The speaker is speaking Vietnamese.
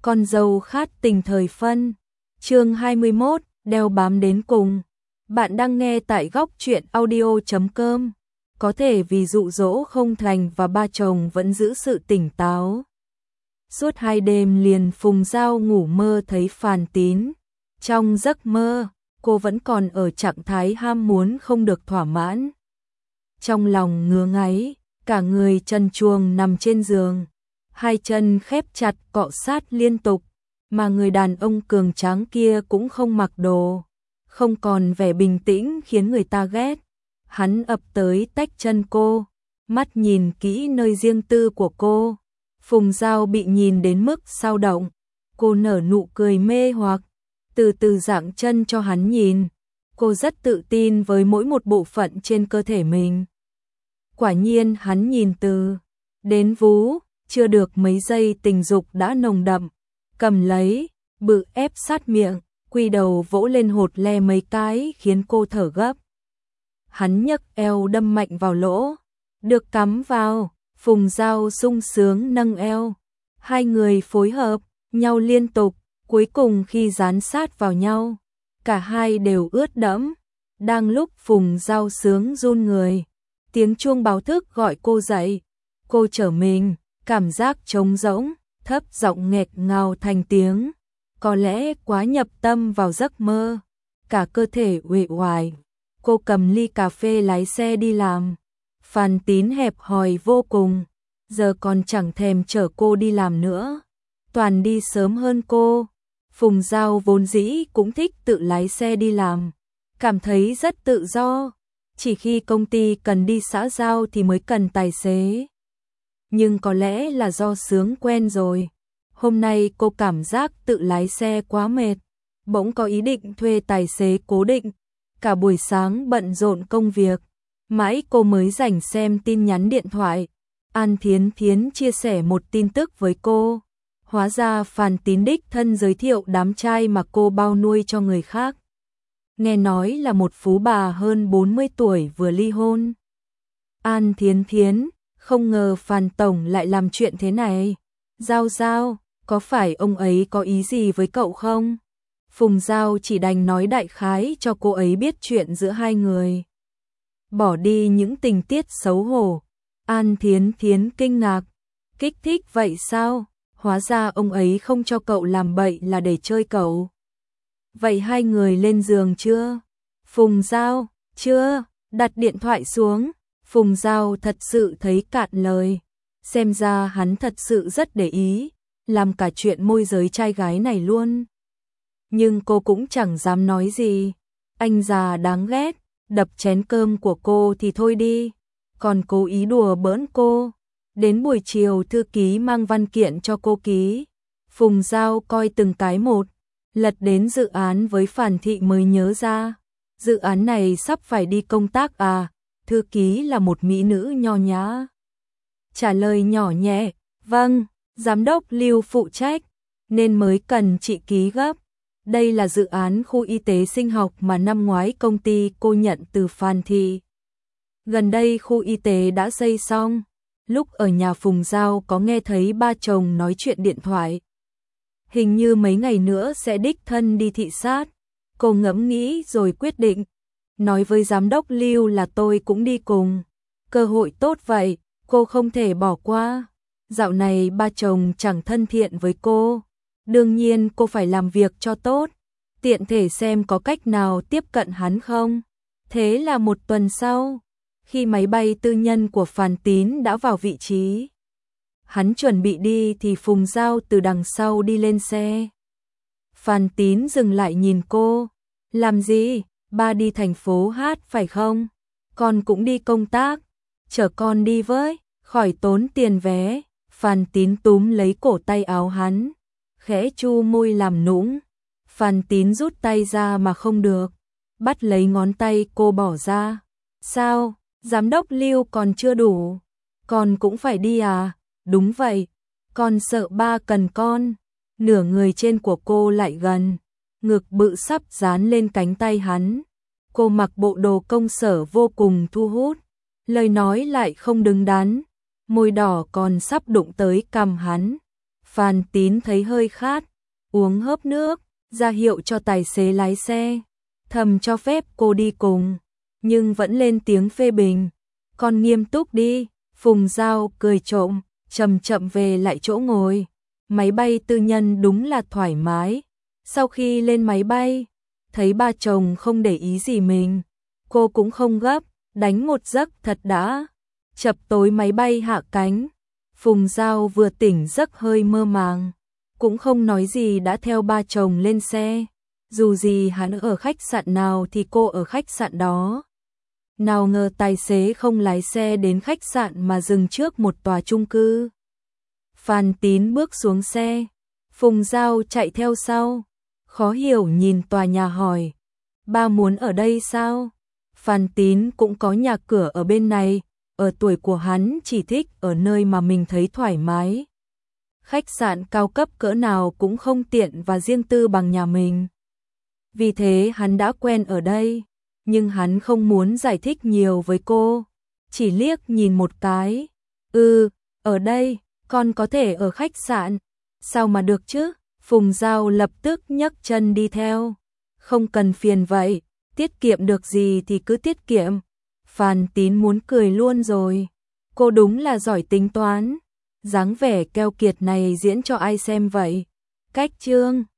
Con dâu khát tình thời phân. Chương 21, đeo bám đến cùng. Bạn đang nghe tại góc truyện audio.com. Có thể vì dụ dỗ không thành và ba chồng vẫn giữ sự tỉnh táo. Suốt 2 đêm liền Phùng Dao ngủ mơ thấy Phan Tín. Trong giấc mơ, cô vẫn còn ở trạng thái ham muốn không được thỏa mãn. Trong lòng ngứa ngáy, cả người trần truồng nằm trên giường. Hai chân khép chặt cọ sát liên tục, mà người đàn ông cường tráng kia cũng không mặc đồ, không còn vẻ bình tĩnh khiến người ta ghét. Hắn ập tới tách chân cô, mắt nhìn kỹ nơi riêng tư của cô. Phùng Dao bị nhìn đến mức sao động, cô nở nụ cười mê hoặc, từ từ dạng chân cho hắn nhìn. Cô rất tự tin với mỗi một bộ phận trên cơ thể mình. Quả nhiên hắn nhìn từ đến vú, chưa được mấy giây tình dục đã nồng đậm, cầm lấy, bự ép sát miệng, quy đầu vỗ lên hột le mấy cái khiến cô thở gấp. Hắn nhấc eo đâm mạnh vào lỗ, được cắm vào. Phùng Dao sung sướng nâng eo, hai người phối hợp nhau liên tục, cuối cùng khi dán sát vào nhau, cả hai đều ướt đẫm. Đang lúc Phùng Dao sướng run người, tiếng chuông báo thức gọi cô dậy. Cô trở mình, cảm giác trống rỗng, thấp giọng nghẹt ngào thành tiếng, có lẽ quá nhập tâm vào giấc mơ, cả cơ thể uể oải. Cô cầm ly cà phê lái xe đi làm. Phan Tín hẹp hòi vô cùng, giờ còn chẳng thèm chở cô đi làm nữa, toàn đi sớm hơn cô. Phùng Dao vốn dĩ cũng thích tự lái xe đi làm, cảm thấy rất tự do, chỉ khi công ty cần đi xã giao thì mới cần tài xế. Nhưng có lẽ là do sướng quen rồi, hôm nay cô cảm giác tự lái xe quá mệt, bỗng có ý định thuê tài xế cố định. Cả buổi sáng bận rộn công việc, mãi cô mới rảnh xem tin nhắn điện thoại. An Thiến Thiến chia sẻ một tin tức với cô. Hóa ra Phan Tín đích thân giới thiệu đám trai mà cô bao nuôi cho người khác. Nghe nói là một phú bà hơn 40 tuổi vừa ly hôn. An Thiến Thiến, không ngờ Phan Tổng lại làm chuyện thế này. Dao Dao, có phải ông ấy có ý gì với cậu không? Phùng Dao chỉ đành nói đại khái cho cô ấy biết chuyện giữa hai người. Bỏ đi những tình tiết xấu hổ. An Thiến Thiến kinh ngạc. Kích thích vậy sao? Hóa ra ông ấy không cho cậu làm bậy là để chơi cậu. Vậy hai người lên giường chưa? Phùng Dao, chưa. Đặt điện thoại xuống. Phùng Dao thật sự thấy cạn lời. Xem ra hắn thật sự rất để ý, làm cả chuyện môi giới trai gái này luôn. Nhưng cô cũng chẳng dám nói gì. Anh già đáng ghét, đập chén cơm của cô thì thôi đi, còn cố ý đùa bỡn cô. Đến buổi chiều thư ký mang văn kiện cho cô ký. Phùng Dao coi từng cái một, lật đến dự án với Phan Thị mới nhớ ra. Dự án này sắp phải đi công tác à? Thư ký là một mỹ nữ nho nhã, trả lời nhỏ nhẹ, vâng, giám đốc Lưu phụ trách, nên mới cần chị ký gấp. Đây là dự án khu y tế sinh học mà năm ngoái công ty cô nhận từ Phan Thị. Gần đây khu y tế đã xây xong. Lúc ở nhà Phùng Dao có nghe thấy ba chồng nói chuyện điện thoại. Hình như mấy ngày nữa sẽ đích thân đi thị sát. Cô ngẫm nghĩ rồi quyết định. Nói với giám đốc Lưu là tôi cũng đi cùng. Cơ hội tốt vậy, cô không thể bỏ qua. Dạo này ba chồng chẳng thân thiện với cô. Đương nhiên cô phải làm việc cho tốt, tiện thể xem có cách nào tiếp cận hắn không. Thế là một tuần sau, khi máy bay tư nhân của Phan Tín đã vào vị trí, hắn chuẩn bị đi thì Phùng Dao từ đằng sau đi lên xe. Phan Tín dừng lại nhìn cô. Làm gì? Ba đi thành phố hát phải không? Con cũng đi công tác. Chở con đi với, khỏi tốn tiền vé. Phan Tín túm lấy cổ tay áo hắn, khẽ chu môi làm nũng. Phan Tín rút tay ra mà không được, bắt lấy ngón tay cô bỏ ra. Sao? Giám đốc Lưu còn chưa đủ, con cũng phải đi à? Đúng vậy, con sợ ba cần con. Nửa người trên của cô lại gần, ngực bự sắp dán lên cánh tay hắn. Cô mặc bộ đồ công sở vô cùng thu hút, lời nói lại không đứng đắn, môi đỏ còn sắp đụng tới cằm hắn. Phan Tín thấy hơi khát, uống hớp nước, ra hiệu cho tài xế lái xe, thầm cho phép cô đi cùng, nhưng vẫn lên tiếng phê bình. Con nghiêm túc đi, Phùng Giao cười trộm, chậm chậm về lại chỗ ngồi. Máy bay tư nhân đúng là thoải mái. Sau khi lên máy bay, thấy ba chồng không để ý gì mình, cô cũng không gấp, đánh một giấc thật đã. Chập tối máy bay hạ cánh, Phùng Giao vừa tỉnh giấc hơi mơ màng, cũng không nói gì đã theo ba chồng lên xe. Dù gì hắn ở khách sạn nào thì cô ở khách sạn đó. Nào ngờ tài xế không lái xe đến khách sạn mà dừng trước một tòa chung cư. Phan Tín bước xuống xe, Phùng Giao chạy theo sau, khó hiểu nhìn tòa nhà hỏi, ba muốn ở đây sao? Phan Tín cũng có nhà cửa ở bên này, ở tuổi của hắn chỉ thích ở nơi mà mình thấy thoải mái. Khách sạn cao cấp cỡ nào cũng không tiện và riêng tư bằng nhà mình. Vì thế hắn đã quen ở đây, nhưng hắn không muốn giải thích nhiều với cô, chỉ liếc nhìn một cái. Ở đây, con có thể ở khách sạn. Sao mà được chứ? Phùng Giao lập tức nhấc chân đi theo. Không cần phiền vậy, tiết kiệm được gì thì cứ tiết kiệm. Phan Tín muốn cười luôn rồi. Cô đúng là giỏi tính toán. Dáng vẻ keo kiệt này diễn cho ai xem vậy? Cách chương